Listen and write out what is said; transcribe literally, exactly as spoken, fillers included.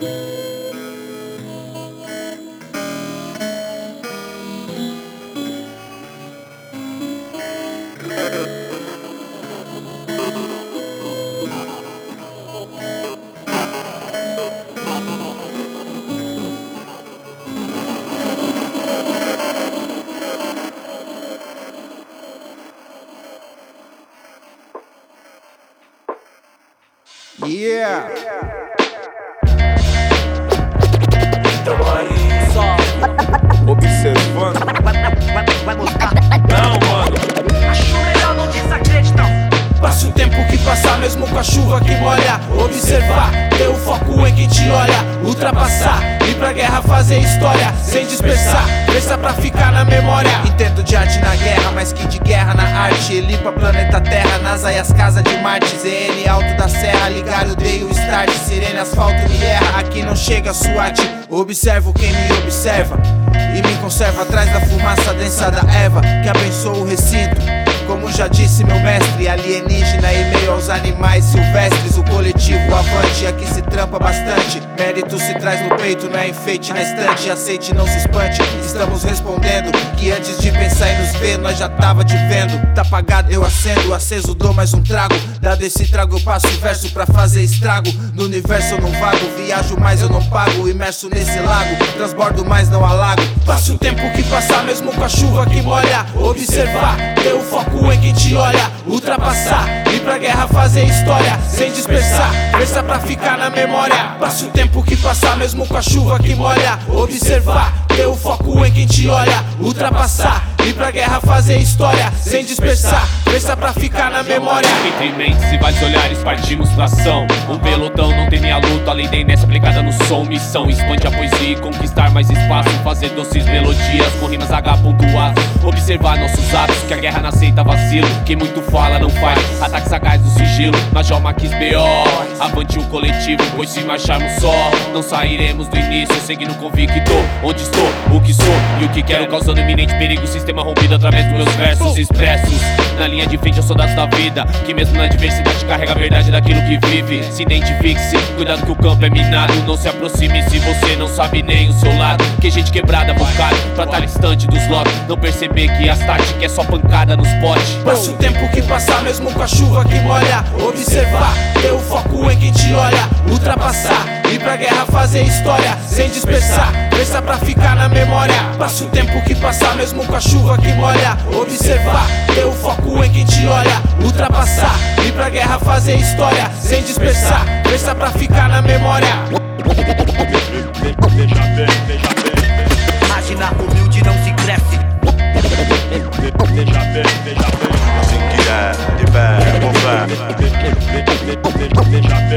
Yeah! Então aí, só observando. não, mano. Acho melhor não desacreditar. Passe o tempo que passar, mesmo com a chuva que molha. Observar, ter o foco em quem te olha. Ultrapassar, ir pra guerra fazer história. Sem dispersar, pensa pra ficar na memória. Entendo de arte na guerra, mas que de guerra na arte. Ele pra planeta Terra, NASA e as casas de Marte. Z N alto da serra, ligar eu dei o start. Sirene, asfalto me erra, aqui não chega SWAT. Observo quem me observa e me conserva atrás da fumaça densa da Eva, que abençoa o recinto. Como já disse meu mestre, alienígena e meio aos animais silvestres. O coletivo avante, aqui se trampa bastante. Mérito se traz no peito, não é enfeite na estante. Aceite, não se espante, estamos respondendo que antes de pensar em nos ver, nós já tava te vendo. Tá apagado, eu acendo, aceso dou mais um trago. Dado esse trago eu passo o verso pra fazer estrago. No universo eu não vago, viajo mas eu não pago. Imerso nesse lago, transbordo mas não alago. Passe o tempo que passar, mesmo com a chuva que molha. Observar, ter o foco em quem te olha. Ultrapassar, ir pra guerra fazer história. Sem dispersar, pensa pra ficar na memória. Passe o tempo que passar, mesmo com a chuva que molha. Observar, ter o foco em quem te olha. Ultrapassar, ir pra guerra fazer história. Sem dispersar, pensa pra ficar na memória. Entre mentes e vários olhares partimos pra ação. Um pelotão não tem a luta, além da inércia aplicada no som. Missão, expande a poesia e conquistar mais espaço. Fazer doces melodias com rimas H pontuadas. Observar nossos atos, que a guerra não aceita vacilo. Quem muito fala não faz, ataque sagaz do sigilo. Major Maquis B O, avante o coletivo, pois se marcharmos só não sairemos do início. Seguindo convicto, onde estou, o que sou e o que quero. Causando iminente perigo, sistema rompido através dos meus versos expressos. Na linha de frente aos soldados da vida, que mesmo na adversidade carrega a verdade daquilo que vive. Se identifique-se, cuidado que o campo é minado. Não se aproxime se você não sabe nem o seu lado. Que gente quebrada, focado pra estar distante dos lobbies. Não perceber que as táticas é só pancada nos potes. Passe o tempo que passar, mesmo com a chuva que molha. Observar, ter o foco em quem te olha. Ultrapassar, ir pra guerra fazer história. Sem dispersar, pensa pra ficar na memória. Passe o tempo que passar, mesmo com a chuva que molha. Observar, ter o foco em quem te olha. Ultrapassar, ir pra guerra fazer história. Sem dispersar, pensa pra ficar na memória. Veja bem, veja bem. Imagina humilde não se cresce. Veja bem, veja bem. Assim que é, de pé, com fé. Veja bem.